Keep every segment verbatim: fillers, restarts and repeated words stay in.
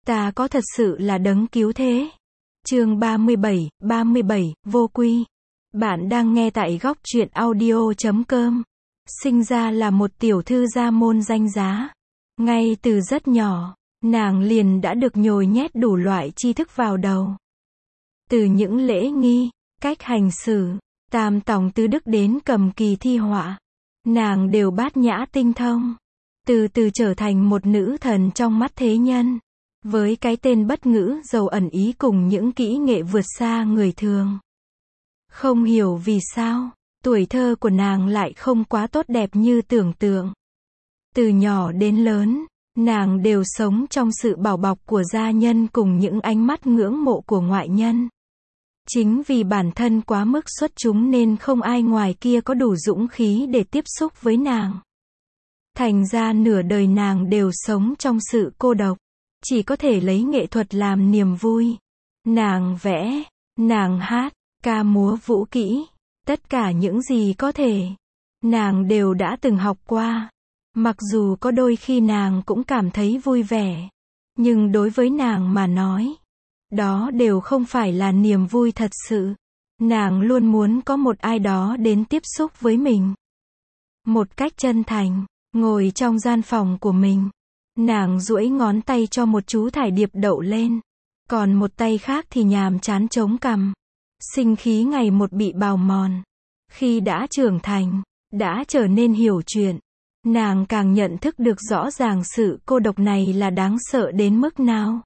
ta có thật sự là đấng cứu thế. Chương ba mươi bảy, ba mươi bảy, vô quy. Bạn đang nghe tại góc truyện audio chấm com. Sinh ra là một tiểu thư gia môn danh giá. Ngay từ rất nhỏ, nàng liền đã được nhồi nhét đủ loại tri thức vào đầu. Từ những lễ nghi, cách hành xử, tam tòng tứ đức đến cầm kỳ thi họa, nàng đều bát nhã tinh thông. Từ từ trở thành một nữ thần trong mắt thế nhân, với cái tên bất ngữ giàu ẩn ý cùng những kỹ nghệ vượt xa người thường. Không hiểu vì sao, tuổi thơ của nàng lại không quá tốt đẹp như tưởng tượng. Từ nhỏ đến lớn, nàng đều sống trong sự bảo bọc của gia nhân cùng những ánh mắt ngưỡng mộ của ngoại nhân. Chính vì bản thân quá mức xuất chúng nên không ai ngoài kia có đủ dũng khí để tiếp xúc với nàng. Thành ra nửa đời nàng đều sống trong sự cô độc, chỉ có thể lấy nghệ thuật làm niềm vui. Nàng vẽ, nàng hát, ca múa vũ kỹ, tất cả những gì có thể, nàng đều đã từng học qua. Mặc dù có đôi khi nàng cũng cảm thấy vui vẻ, nhưng đối với nàng mà nói, đó đều không phải là niềm vui thật sự. Nàng luôn muốn có một ai đó đến tiếp xúc với mình một cách chân thành. Ngồi trong gian phòng của mình, nàng duỗi ngón tay cho một chú thải điệp đậu lên, còn một tay khác thì nhàm chán chống cằm. Sinh khí ngày một bị bào mòn. Khi đã trưởng thành, đã trở nên hiểu chuyện, nàng càng nhận thức được rõ ràng sự cô độc này là đáng sợ đến mức nào.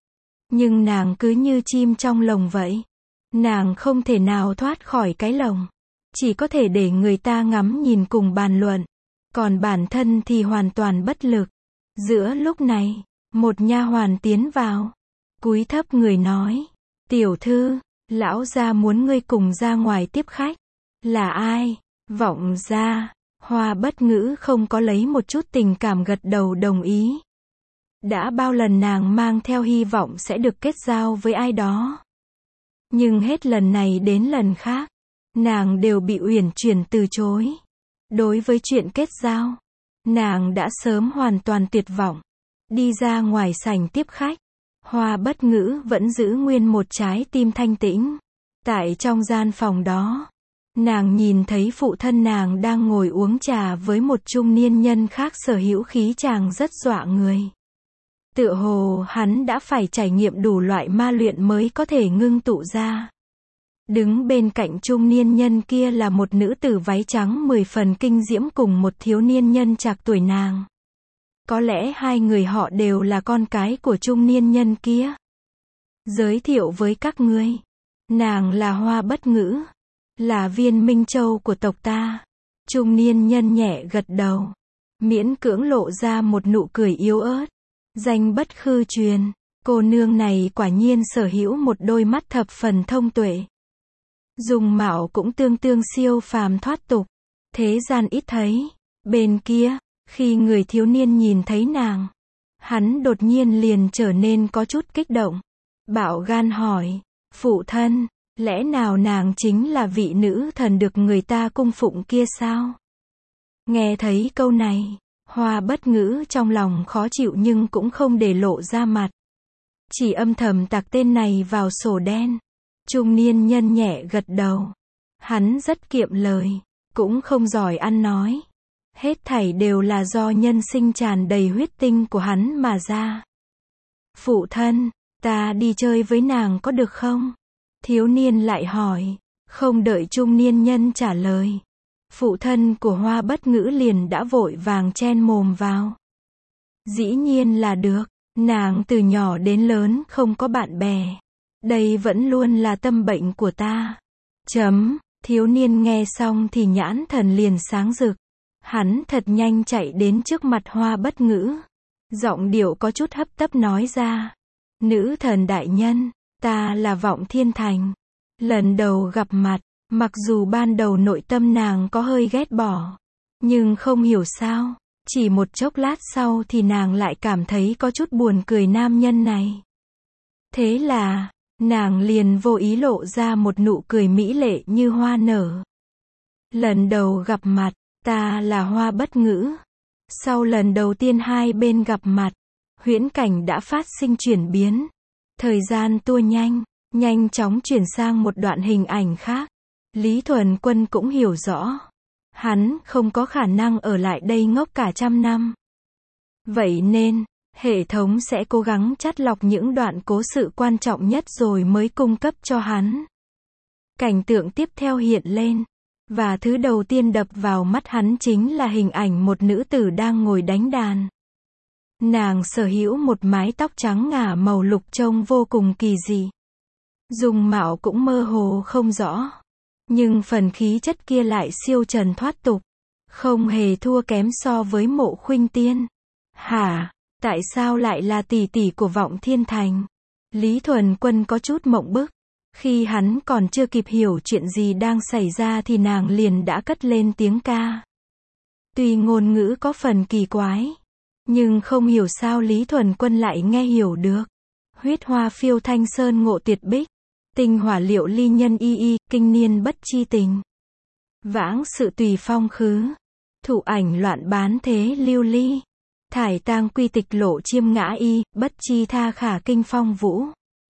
Nhưng nàng cứ như chim trong lồng vậy. Nàng không thể nào thoát khỏi cái lồng. Chỉ có thể để người ta ngắm nhìn cùng bàn luận. Còn bản thân thì hoàn toàn bất lực. Giữa lúc này, một nha hoàn tiến vào, cúi thấp người nói: "Tiểu thư, lão gia muốn ngươi cùng ra ngoài tiếp khách." "Là ai?" "Vọng gia." Hoa Bất Ngữ không có lấy một chút tình cảm gật đầu đồng ý. Đã bao lần nàng mang theo hy vọng sẽ được kết giao với ai đó. Nhưng hết lần này đến lần khác, nàng đều bị uyển chuyển từ chối. Đối với chuyện kết giao, nàng đã sớm hoàn toàn tuyệt vọng. Đi ra ngoài sảnh tiếp khách, Hoa Bất Ngữ vẫn giữ nguyên một trái tim thanh tĩnh. Tại trong gian phòng đó, nàng nhìn thấy phụ thân nàng đang ngồi uống trà với một trung niên nhân khác sở hữu khí chàng rất dọa người. Tựa hồ hắn đã phải trải nghiệm đủ loại ma luyện mới có thể ngưng tụ ra. Đứng bên cạnh trung niên nhân kia là một nữ tử váy trắng mười phần kinh diễm cùng một thiếu niên nhân trạc tuổi nàng. Có lẽ hai người họ đều là con cái của trung niên nhân kia. Giới thiệu với các ngươi, nàng là Hoa Bất Ngữ, là viên minh châu của tộc ta. Trung niên nhân nhẹ gật đầu, miễn cưỡng lộ ra một nụ cười yếu ớt. Danh bất khư truyền, cô nương này quả nhiên sở hữu một đôi mắt thập phần thông tuệ. Dung mạo cũng tương tương siêu phàm thoát tục, thế gian ít thấy. Bên kia, khi người thiếu niên nhìn thấy nàng, hắn đột nhiên liền trở nên có chút kích động. Bạo gan hỏi: "Phụ thân, lẽ nào nàng chính là vị nữ thần được người ta cung phụng kia sao?" Nghe thấy câu này, Hoa Bất Ngữ trong lòng khó chịu nhưng cũng không để lộ ra mặt. Chỉ âm thầm tạc tên này vào sổ đen. Trung niên nhân nhẹ gật đầu. Hắn rất kiệm lời, cũng không giỏi ăn nói. Hết thảy đều là do nhân sinh tràn đầy huyết tinh của hắn mà ra. "Phụ thân, ta đi chơi với nàng có được không?" Thiếu niên lại hỏi. Không đợi trung niên nhân trả lời, phụ thân của Hoa Bất Ngữ liền đã vội vàng chen mồm vào. "Dĩ nhiên là được, nàng từ nhỏ đến lớn không có bạn bè. Đây vẫn luôn là tâm bệnh của ta." Chấm, thiếu niên nghe xong thì nhãn thần liền sáng rực. Hắn thật nhanh chạy đến trước mặt Hoa Bất Ngữ. Giọng điệu có chút hấp tấp nói ra: "Nữ thần đại nhân, ta là Vọng Thiên Thành. Lần đầu gặp mặt, mặc dù ban đầu nội tâm nàng có hơi ghét bỏ, nhưng không hiểu sao, chỉ một chốc lát sau thì nàng lại cảm thấy có chút buồn cười nam nhân này. Thế là, nàng liền vô ý lộ ra một nụ cười mỹ lệ như hoa nở. Lần đầu gặp mặt, ta là Hoa Bất Ngữ. Sau lần đầu tiên hai bên gặp mặt, huyễn cảnh đã phát sinh chuyển biến. Thời gian tua nhanh, nhanh chóng chuyển sang một đoạn hình ảnh khác. Lý Thuần Quân cũng hiểu rõ. Hắn không có khả năng ở lại đây ngốc cả trăm năm. Vậy nên, hệ thống sẽ cố gắng chắt lọc những đoạn cố sự quan trọng nhất rồi mới cung cấp cho hắn. Cảnh tượng tiếp theo hiện lên. Và thứ đầu tiên đập vào mắt hắn chính là hình ảnh một nữ tử đang ngồi đánh đàn. Nàng sở hữu một mái tóc trắng ngả màu lục trông vô cùng kỳ dị. Dung mạo cũng mơ hồ không rõ. Nhưng phần khí chất kia lại siêu trần thoát tục. Không hề thua kém so với Mộ Khuynh Tiên. Hả? Tại sao lại là tỷ tỷ của Vọng Thiên Thành? Lý Thuần Quân có chút mộng bức. Khi hắn còn chưa kịp hiểu chuyện gì đang xảy ra thì nàng liền đã cất lên tiếng ca. Tuy ngôn ngữ có phần kỳ quái, nhưng không hiểu sao Lý Thuần Quân lại nghe hiểu được. Huyết hoa phiêu thanh sơn ngộ tuyệt bích, tinh hỏa liệu ly nhân y y, kinh niên bất chi tình. Vãng sự tùy phong khứ, thụ ảnh loạn bán thế lưu ly. Thải tang quy tịch lộ chiêm ngã y, bất chi tha khả kinh phong vũ.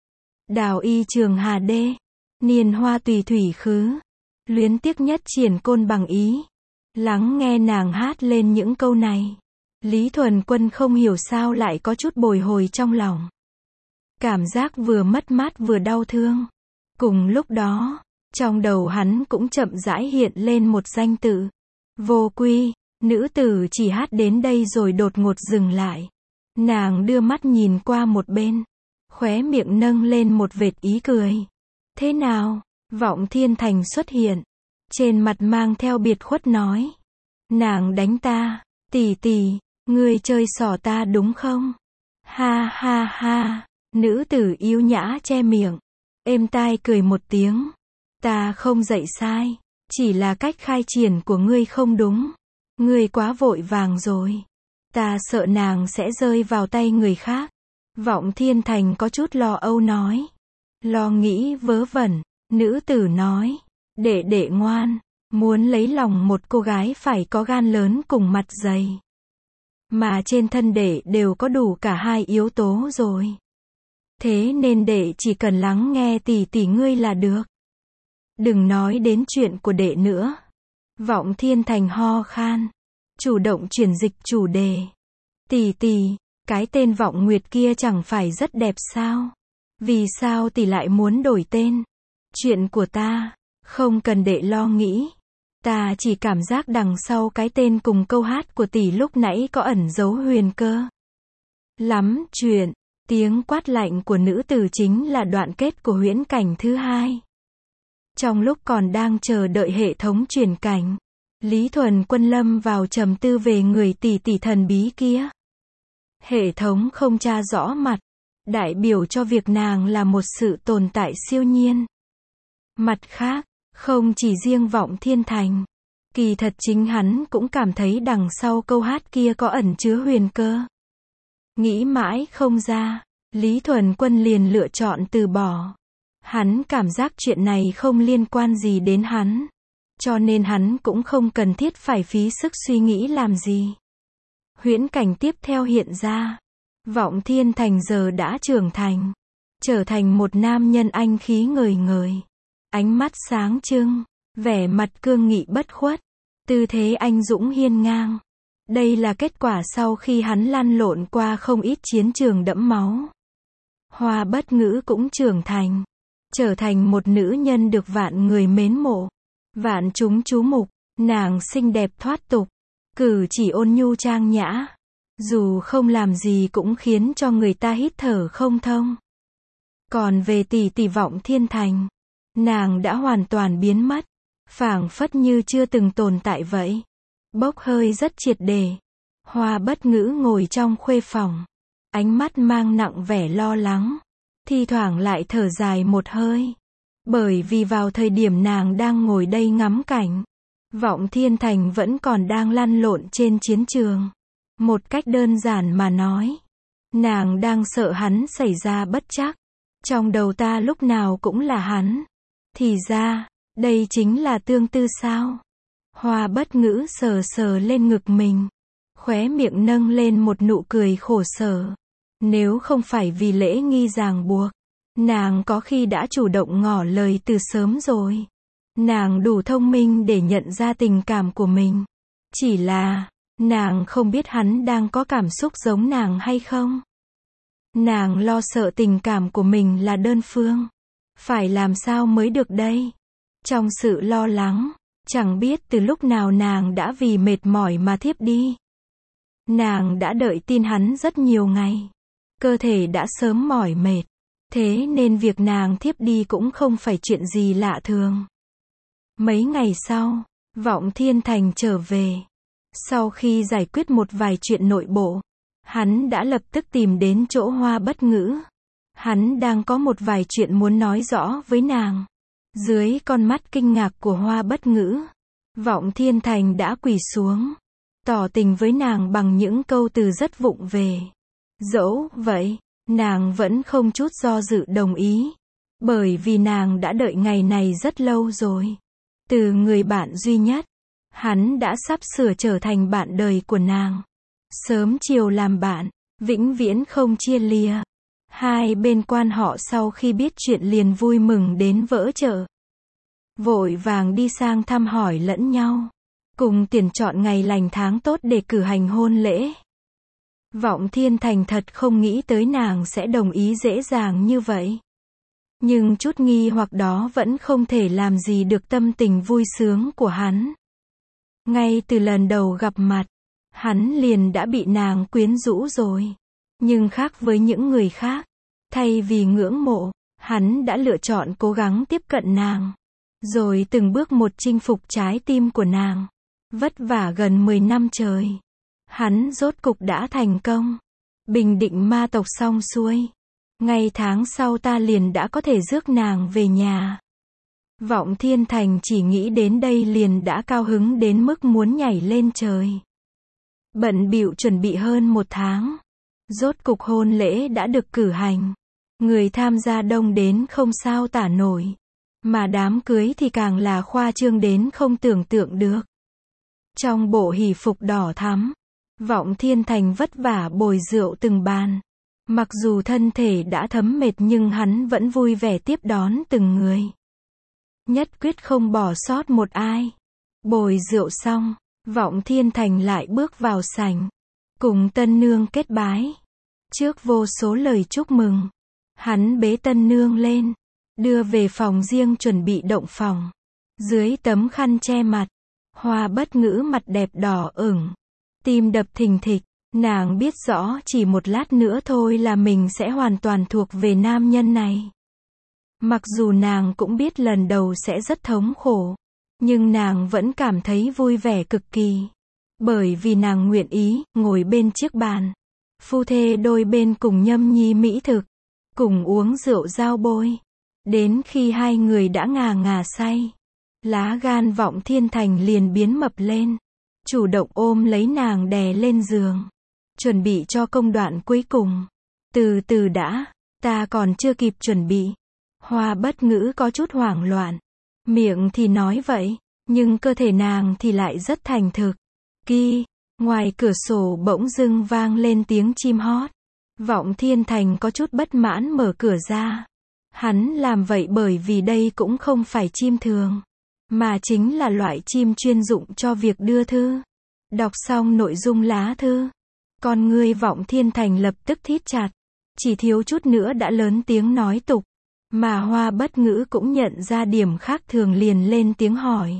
Đào y trường hà đê, niên hoa tùy thủy khứ. Luyến tiếc nhất triển côn bằng ý. Lắng nghe nàng hát lên những câu này. Lý Thuần Quân không hiểu sao lại có chút bồi hồi trong lòng. Cảm giác vừa mất mát vừa đau thương. Cùng lúc đó, trong đầu hắn cũng chậm rãi hiện lên một danh tự. Vô Quy. Nữ tử chỉ hát đến đây rồi đột ngột dừng lại. Nàng đưa mắt nhìn qua một bên. Khóe miệng nâng lên một vệt ý cười. Thế nào? Vọng Thiên Thành xuất hiện. Trên mặt mang theo biệt khuất nói. Nàng đánh ta. Tỷ tỷ, ngươi chơi xỏ ta đúng không? Ha ha ha. Nữ tử yếu nhã che miệng. Êm tai cười một tiếng. Ta không dạy sai. Chỉ là cách khai triển của ngươi không đúng. Ngươi quá vội vàng rồi. Ta sợ nàng sẽ rơi vào tay người khác. Vọng Thiên Thành có chút lo âu nói. Lo nghĩ vớ vẩn. Nữ tử nói. Đệ đệ ngoan. Muốn lấy lòng một cô gái phải có gan lớn cùng mặt dày. Mà trên thân đệ đều có đủ cả hai yếu tố rồi. Thế nên đệ chỉ cần lắng nghe tỷ tỷ ngươi là được. Đừng nói đến chuyện của đệ nữa. Vọng Thiên Thành ho khan. Chủ động chuyển dịch chủ đề. Tỷ tỷ, cái tên Vọng Nguyệt kia chẳng phải rất đẹp sao? Vì sao tỷ lại muốn đổi tên? Chuyện của ta, không cần đệ lo nghĩ. Ta chỉ cảm giác đằng sau cái tên cùng câu hát của tỷ lúc nãy có ẩn dấu huyền cơ. Lắm chuyện, tiếng quát lạnh của nữ tử chính là đoạn kết của huyễn cảnh thứ hai. Trong lúc còn đang chờ đợi hệ thống truyền cảnh, Lý Thuần Quân lâm vào trầm tư về người tỷ tỷ thần bí kia. Hệ thống không tra rõ mặt, đại biểu cho việc nàng là một sự tồn tại siêu nhiên. Mặt khác, không chỉ riêng Vọng Thiên Thành, kỳ thật chính hắn cũng cảm thấy đằng sau câu hát kia có ẩn chứa huyền cơ. Nghĩ mãi không ra, Lý Thuần Quân liền lựa chọn từ bỏ. Hắn cảm giác chuyện này không liên quan gì đến hắn. Cho nên hắn cũng không cần thiết phải phí sức suy nghĩ làm gì. Huyễn cảnh tiếp theo hiện ra. Vọng Thiên Thành giờ đã trưởng thành. Trở thành một nam nhân anh khí ngời ngời. Ánh mắt sáng trưng. Vẻ mặt cương nghị bất khuất. Tư thế anh dũng hiên ngang. Đây là kết quả sau khi hắn lăn lộn qua không ít chiến trường đẫm máu. Hoa Bất Ngữ cũng trưởng thành. Trở thành một nữ nhân được vạn người mến mộ. Vạn chúng chú mục. Nàng xinh đẹp thoát tục. Cử chỉ ôn nhu trang nhã. Dù không làm gì cũng khiến cho người ta hít thở không thông. Còn về tỷ tỷ Vọng Thiên Thành, nàng đã hoàn toàn biến mất. Phảng phất như chưa từng tồn tại vậy. Bốc hơi rất triệt để. Hoa Bất Ngữ ngồi trong khuê phòng. Ánh mắt mang nặng vẻ lo lắng. Thi thoảng lại thở dài một hơi. Bởi vì vào thời điểm nàng đang ngồi đây ngắm cảnh, Vọng Thiên Thành vẫn còn đang lăn lộn trên chiến trường. Một cách đơn giản mà nói, nàng đang sợ hắn xảy ra bất trắc. Trong đầu ta lúc nào cũng là hắn. Thì ra, đây chính là tương tư sao? Hoa Bất Ngữ sờ sờ lên ngực mình. Khóe miệng nâng lên một nụ cười khổ sở. Nếu không phải vì lễ nghi ràng buộc, nàng có khi đã chủ động ngỏ lời từ sớm rồi. Nàng đủ thông minh để nhận ra tình cảm của mình. Chỉ là, nàng không biết hắn đang có cảm xúc giống nàng hay không. Nàng lo sợ tình cảm của mình là đơn phương. Phải làm sao mới được đây? Trong sự lo lắng, chẳng biết từ lúc nào nàng đã vì mệt mỏi mà thiếp đi. Nàng đã đợi tin hắn rất nhiều ngày. Cơ thể đã sớm mỏi mệt. Thế nên việc nàng thiếp đi cũng không phải chuyện gì lạ thường. Mấy ngày sau, Vọng Thiên Thành trở về. Sau khi giải quyết một vài chuyện nội bộ, hắn đã lập tức tìm đến chỗ Hoa Bất Ngữ. Hắn đang có một vài chuyện muốn nói rõ với nàng. Dưới con mắt kinh ngạc của Hoa Bất Ngữ, Vọng Thiên Thành đã quỳ xuống, tỏ tình với nàng bằng những câu từ rất vụng về. Dẫu vậy, nàng vẫn không chút do dự đồng ý. Bởi vì nàng đã đợi ngày này rất lâu rồi. Từ người bạn duy nhất, hắn đã sắp sửa trở thành bạn đời của nàng. Sớm chiều làm bạn, vĩnh viễn không chia lìa. Hai bên quan họ sau khi biết chuyện liền vui mừng đến vỡ chợ. Vội vàng đi sang thăm hỏi lẫn nhau. Cùng tuyển chọn ngày lành tháng tốt để cử hành hôn lễ. Vọng Thiên Thành thật không nghĩ tới nàng sẽ đồng ý dễ dàng như vậy. Nhưng chút nghi hoặc đó vẫn không thể làm gì được tâm tình vui sướng của hắn. Ngay từ lần đầu gặp mặt, hắn liền đã bị nàng quyến rũ rồi. Nhưng khác với những người khác, thay vì ngưỡng mộ, hắn đã lựa chọn cố gắng tiếp cận nàng. Rồi từng bước một chinh phục trái tim của nàng. Vất vả gần mười năm trời. Hắn rốt cục đã thành công. Bình định ma tộc xong xuôi. Ngày tháng sau ta liền đã có thể rước nàng về nhà. Vọng Thiên Thành chỉ nghĩ đến đây liền đã cao hứng đến mức muốn nhảy lên trời. Bận bịu chuẩn bị hơn một tháng. Rốt cục hôn lễ đã được cử hành. Người tham gia đông đến không sao tả nổi. Mà đám cưới thì càng là khoa trương đến không tưởng tượng được. Trong bộ hỷ phục đỏ thắm, Vọng Thiên Thành vất vả bồi rượu từng bàn. Mặc dù thân thể đã thấm mệt nhưng hắn vẫn vui vẻ tiếp đón từng người. Nhất quyết không bỏ sót một ai. Bồi rượu xong, Vọng Thiên Thành lại bước vào sảnh. Cùng tân nương kết bái. Trước vô số lời chúc mừng, hắn bế tân nương lên, đưa về phòng riêng chuẩn bị động phòng. Dưới tấm khăn che mặt, Hoa Bất Ngữ mặt đẹp đỏ ửng, tim đập thình thịch. Nàng biết rõ chỉ một lát nữa thôi là mình sẽ hoàn toàn thuộc về nam nhân này. Mặc dù nàng cũng biết lần đầu sẽ rất thống khổ, nhưng nàng vẫn cảm thấy vui vẻ cực kỳ. Bởi vì nàng nguyện ý ngồi bên chiếc bàn, phu thê đôi bên cùng nhâm nhi mỹ thực, cùng uống rượu giao bôi. Đến khi hai người đã ngà ngà say, lá gan Vọng Thiên Thành liền biến mập lên, chủ động ôm lấy nàng đè lên giường. Chuẩn bị cho công đoạn cuối cùng. Từ từ đã, ta còn chưa kịp chuẩn bị. Hoa Bất Ngữ có chút hoảng loạn. Miệng thì nói vậy, nhưng cơ thể nàng thì lại rất thành thực. Ki, ngoài cửa sổ bỗng dưng vang lên tiếng chim hót. Vọng Thiên Thành có chút bất mãn mở cửa ra. Hắn làm vậy bởi vì đây cũng không phải chim thường, mà chính là loại chim chuyên dụng cho việc đưa thư. Đọc xong nội dung lá thư, con ngươi Vọng Thiên Thành lập tức thít chặt, chỉ thiếu chút nữa đã lớn tiếng nói tục. Mà Hoa Bất Ngữ cũng nhận ra điểm khác thường liền lên tiếng hỏi.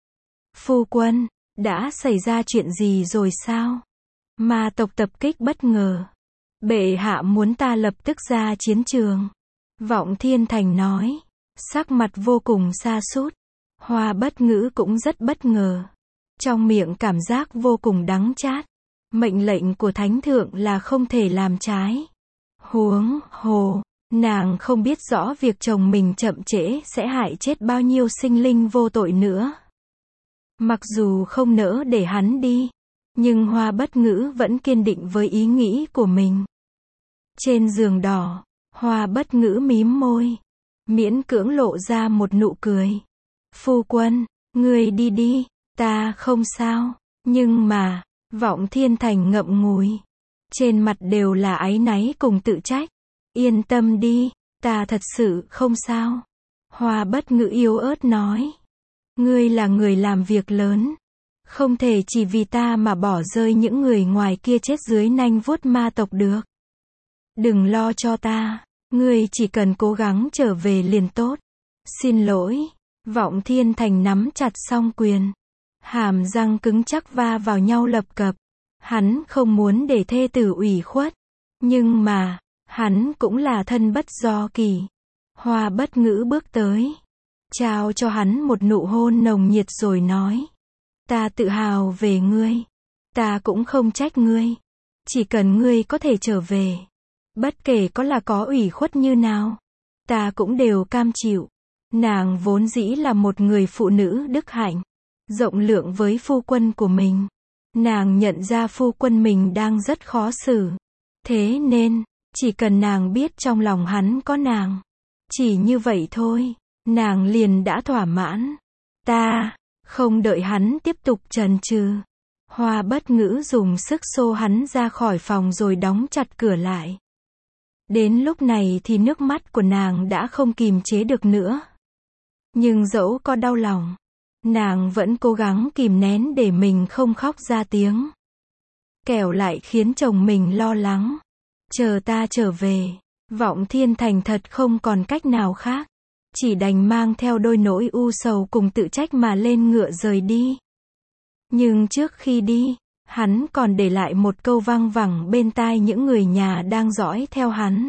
Phu quân, đã xảy ra chuyện gì rồi sao? Ma tộc tập kích bất ngờ. Bệ hạ muốn ta lập tức ra chiến trường. Vọng Thiên Thành nói, sắc mặt vô cùng sa sút. Hoa Bất Ngữ cũng rất bất ngờ. Trong miệng cảm giác vô cùng đắng chát. Mệnh lệnh của Thánh Thượng là không thể làm trái. Huống hồ, nàng không biết rõ việc chồng mình chậm trễ sẽ hại chết bao nhiêu sinh linh vô tội nữa. Mặc dù không nỡ để hắn đi, nhưng Hoa Bất Ngữ vẫn kiên định với ý nghĩ của mình. Trên giường đỏ, Hoa Bất Ngữ mím môi, miễn cưỡng lộ ra một nụ cười. Phu quân, ngươi đi đi, ta không sao. Nhưng mà, Vọng Thiên Thành ngậm ngùi. trên mặt đều là áy náy cùng tự trách. Yên tâm đi, ta thật sự không sao. Hoa Bất Ngữ yếu ớt nói. Ngươi là người làm việc lớn. Không thể chỉ vì ta mà bỏ rơi những người ngoài kia chết dưới nanh vuốt ma tộc được. Đừng lo cho ta. Ngươi chỉ cần cố gắng trở về liền tốt. Xin lỗi. Vọng Thiên Thành nắm chặt song quyền. Hàm răng cứng chắc va vào nhau lập cập. Hắn không muốn để thê tử ủy khuất. Nhưng mà, hắn cũng là thân bất do kỳ. Hoa Bất Ngữ bước tới. Trao cho hắn một nụ hôn nồng nhiệt rồi nói. Ta tự hào về ngươi. Ta cũng không trách ngươi. Chỉ cần ngươi có thể trở về. Bất kể có là có ủy khuất như nào. Ta cũng đều cam chịu. Nàng vốn dĩ là một người phụ nữ đức hạnh. Rộng lượng với phu quân của mình. Nàng nhận ra phu quân mình đang rất khó xử. Thế nên, chỉ cần nàng biết trong lòng hắn có nàng. Chỉ như vậy thôi, nàng liền đã thỏa mãn. Ta, không đợi hắn tiếp tục chần chừ. Hoa Bất Ngữ dùng sức xô hắn ra khỏi phòng rồi đóng chặt cửa lại. Đến lúc này thì nước mắt của nàng đã không kìm chế được nữa. Nhưng dẫu có đau lòng, nàng vẫn cố gắng kìm nén để mình không khóc ra tiếng. Kẻo lại khiến chồng mình lo lắng. Chờ ta trở về. Vọng Thiên Thành thật không còn cách nào khác. Chỉ đành mang theo đôi nỗi u sầu cùng tự trách mà lên ngựa rời đi. Nhưng trước khi đi, hắn còn để lại một câu văng vẳng bên tai những người nhà đang dõi theo hắn.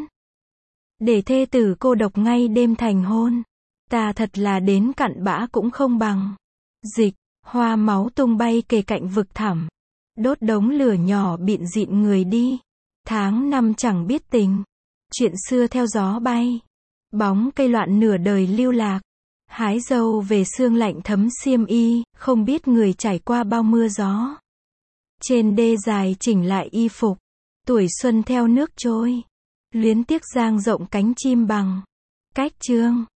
Để thê tử cô độc ngay đêm thành hôn. Ta thật là đến cặn bã cũng không bằng. Dịch, hoa máu tung bay kề cạnh vực thẳm. Đốt đống lửa nhỏ bịn dịn người đi. Tháng năm chẳng biết tình. Chuyện xưa theo gió bay. Bóng cây loạn nửa đời lưu lạc. Hái dâu về sương lạnh thấm xiêm y, không biết người trải qua bao mưa gió. Trên đê dài chỉnh lại y phục. Tuổi xuân theo nước trôi. Luyến tiếc dang rộng cánh chim bằng. Cách chương.